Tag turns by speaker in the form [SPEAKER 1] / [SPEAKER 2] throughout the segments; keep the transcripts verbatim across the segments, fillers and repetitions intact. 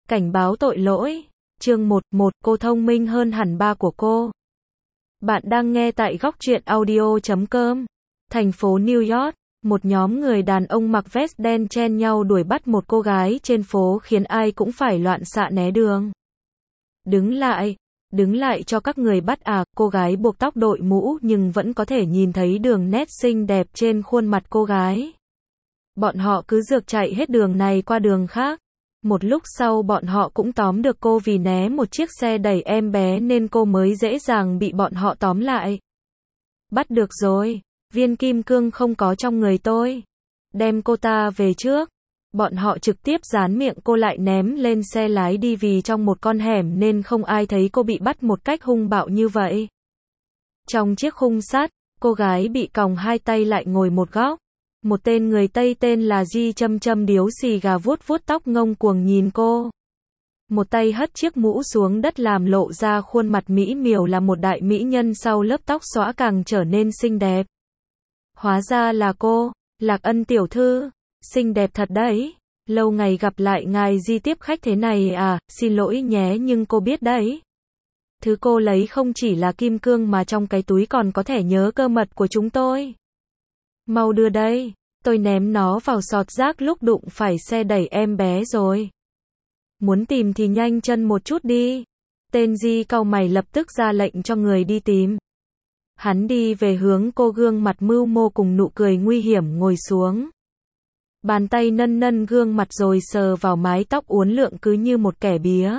[SPEAKER 1] Cảnh báo tội lỗi. Chương một, một, cô thông minh hơn hẳn ba của cô. Bạn đang nghe tại góc truyện audio chấm com. Thành phố New York, một nhóm người đàn ông mặc vest đen chen nhau đuổi bắt một cô gái trên phố khiến ai cũng phải loạn xạ né đường. Đứng lại, đứng lại cho các người bắt à, cô gái buộc tóc đội mũ nhưng vẫn có thể nhìn thấy đường nét xinh đẹp trên khuôn mặt cô gái. Bọn họ cứ rượt chạy hết đường này qua đường khác. Một lúc sau bọn họ cũng tóm được cô vì né một chiếc xe đẩy em bé nên cô mới dễ dàng bị bọn họ tóm lại. Bắt được rồi, viên kim cương không có trong người tôi. Đem cô ta về trước. Bọn họ trực tiếp dán miệng cô lại ném lên xe lái đi vì trong một con hẻm nên không ai thấy cô bị bắt một cách hung bạo như vậy. Trong chiếc khung sắt, cô gái bị còng hai tay lại ngồi một góc. Một tên người Tây tên là Di châm châm điếu xì gà vuốt vuốt tóc ngông cuồng nhìn cô. Một tay hất chiếc mũ xuống đất làm lộ ra khuôn mặt mỹ miều là một đại mỹ nhân sau lớp tóc xõa càng trở nên xinh đẹp. Hóa ra là cô, Lạc Ân tiểu thư, xinh đẹp thật đấy. Lâu ngày gặp lại ngài Di tiếp khách thế này à, xin lỗi nhé nhưng cô biết đấy. Thứ cô lấy không chỉ là kim cương mà trong cái túi còn có thẻ nhớ cơ mật của chúng tôi. Mau đưa đây, tôi ném nó vào sọt rác lúc đụng phải xe đẩy em bé rồi. Muốn tìm thì nhanh chân một chút đi. Tên Di cau mày lập tức ra lệnh cho người đi tìm. Hắn đi về hướng cô gương mặt mưu mô cùng nụ cười nguy hiểm ngồi xuống. Bàn tay nân nân gương mặt rồi sờ vào mái tóc uốn lượn cứ như một kẻ bía.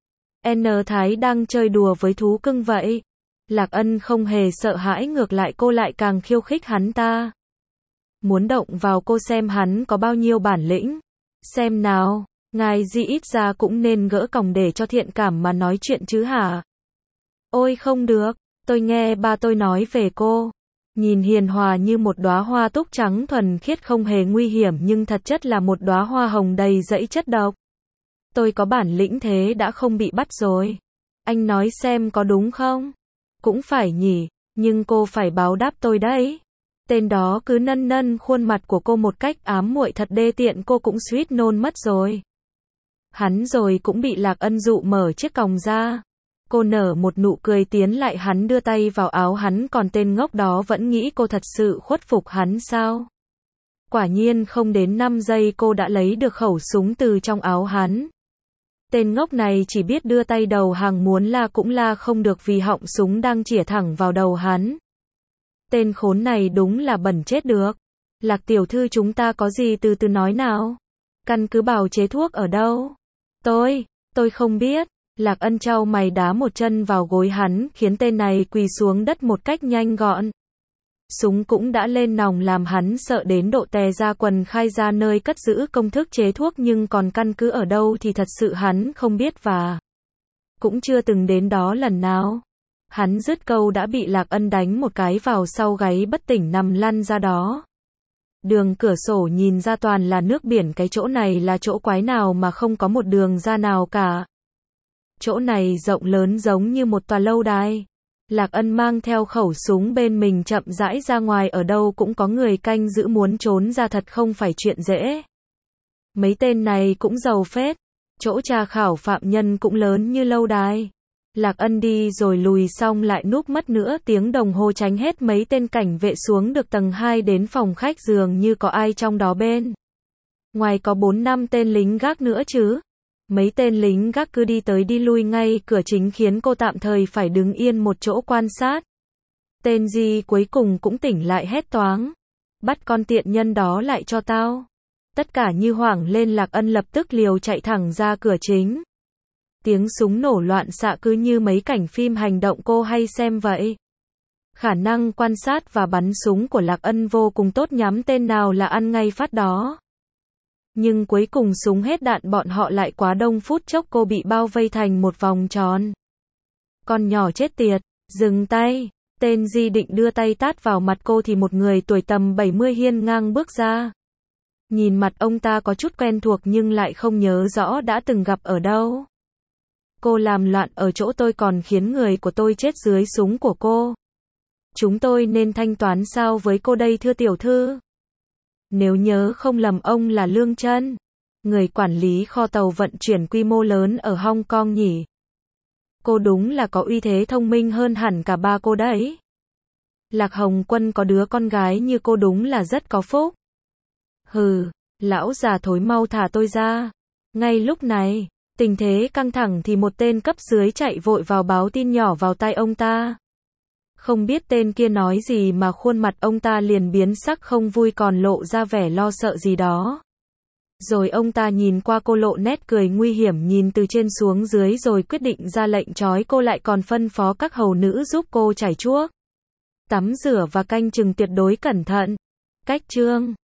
[SPEAKER 1] N Thái đang chơi đùa với thú cưng vậy. Lạc Ân không hề sợ hãi ngược lại cô lại càng khiêu khích hắn ta. Muốn động vào cô xem hắn có bao nhiêu bản lĩnh. Xem nào, ngài Di ít ra cũng nên gỡ còng để cho thiện cảm mà nói chuyện chứ hả? Ôi không được, tôi nghe ba tôi nói về cô. Nhìn hiền hòa như một đóa hoa túc trắng thuần khiết không hề nguy hiểm nhưng thật chất là một đóa hoa hồng đầy dẫy chất độc. Tôi có bản lĩnh thế đã không bị bắt rồi. Anh nói xem có đúng không? Cũng phải nhỉ, nhưng cô phải báo đáp tôi đấy. Tên đó cứ nân nân khuôn mặt của cô một cách ám muội thật đê tiện cô cũng suýt nôn mất rồi. Hắn rồi cũng bị Lạc Ân dụ mở chiếc còng ra. Cô nở một nụ cười tiến lại hắn đưa tay vào áo hắn còn tên ngốc đó vẫn nghĩ cô thật sự khuất phục hắn sao. Quả nhiên không đến năm giây cô đã lấy được khẩu súng từ trong áo hắn. Tên ngốc này chỉ biết đưa tay đầu hàng muốn la cũng la không được vì họng súng đang chĩa thẳng vào đầu hắn. Tên khốn này đúng là bẩn chết được. Lạc tiểu thư chúng ta có gì từ từ nói nào. Căn cứ bào chế thuốc ở đâu? Tôi, tôi không biết. Lạc Ân chau mày đá một chân vào gối hắn khiến tên này quỳ xuống đất một cách nhanh gọn. Súng cũng đã lên nòng làm hắn sợ đến độ tè ra quần khai ra nơi cất giữ công thức chế thuốc nhưng còn căn cứ ở đâu thì thật sự hắn không biết và cũng chưa từng đến đó lần nào. Hắn dứt câu đã bị Lạc Ân đánh một cái vào sau gáy bất tỉnh nằm lăn ra đó. Đường cửa sổ nhìn ra toàn là nước biển cái chỗ này là chỗ quái nào mà không có một đường ra nào cả. Chỗ này rộng lớn giống như một tòa lâu đài. Lạc Ân mang theo khẩu súng bên mình chậm rãi ra ngoài ở đâu cũng có người canh giữ muốn trốn ra thật không phải chuyện dễ. Mấy tên này cũng giàu phết. Chỗ tra khảo phạm nhân cũng lớn như lâu đài. Lạc Ân đi rồi lùi xong lại núp mất nữa tiếng đồng hồ tránh hết mấy tên cảnh vệ xuống được tầng hai đến phòng khách dường như có ai trong đó bên. Ngoài có bốn năm tên lính gác nữa chứ. Mấy tên lính gác cứ đi tới đi lui ngay cửa chính khiến cô tạm thời phải đứng yên một chỗ quan sát. Tên Di cuối cùng cũng tỉnh lại hét toáng. Bắt con tiện nhân đó lại cho tao. Tất cả như hoảng lên Lạc Ân lập tức liều chạy thẳng ra cửa chính. Tiếng súng nổ loạn xạ cứ như mấy cảnh phim hành động cô hay xem vậy. Khả năng quan sát và bắn súng của Lạc Ân vô cùng tốt nhắm tên nào là ăn ngay phát đó. Nhưng cuối cùng súng hết đạn bọn họ lại quá đông phút chốc cô bị bao vây thành một vòng tròn. Con nhỏ chết tiệt, dừng tay. Tên Di định đưa tay tát vào mặt cô thì một người tuổi tầm bảy mươi hiên ngang bước ra. Nhìn mặt ông ta có chút quen thuộc nhưng lại không nhớ rõ đã từng gặp ở đâu. Cô làm loạn ở chỗ tôi còn khiến người của tôi chết dưới súng của cô. Chúng tôi nên thanh toán sao với cô đây thưa tiểu thư? Nếu nhớ không lầm ông là Lương Chân. người quản lý kho tàu vận chuyển quy mô lớn ở Hong Kong nhỉ? Cô đúng là có uy thế thông minh hơn hẳn cả ba cô đấy. Lạc Hồng Quân có đứa con gái như cô đúng là rất có phúc. Hừ, lão già thối mau thả tôi ra. Ngay lúc này, tình thế căng thẳng thì một tên cấp dưới chạy vội vào báo tin nhỏ vào tai ông ta. Không biết tên kia nói gì mà khuôn mặt ông ta liền biến sắc không vui còn lộ ra vẻ lo sợ gì đó. Rồi ông ta nhìn qua cô lộ nét cười nguy hiểm nhìn từ trên xuống dưới rồi quyết định ra lệnh trói cô lại còn phân phó các hầu nữ giúp cô chải chuốt, tắm rửa và canh chừng tuyệt đối cẩn thận. Cách chương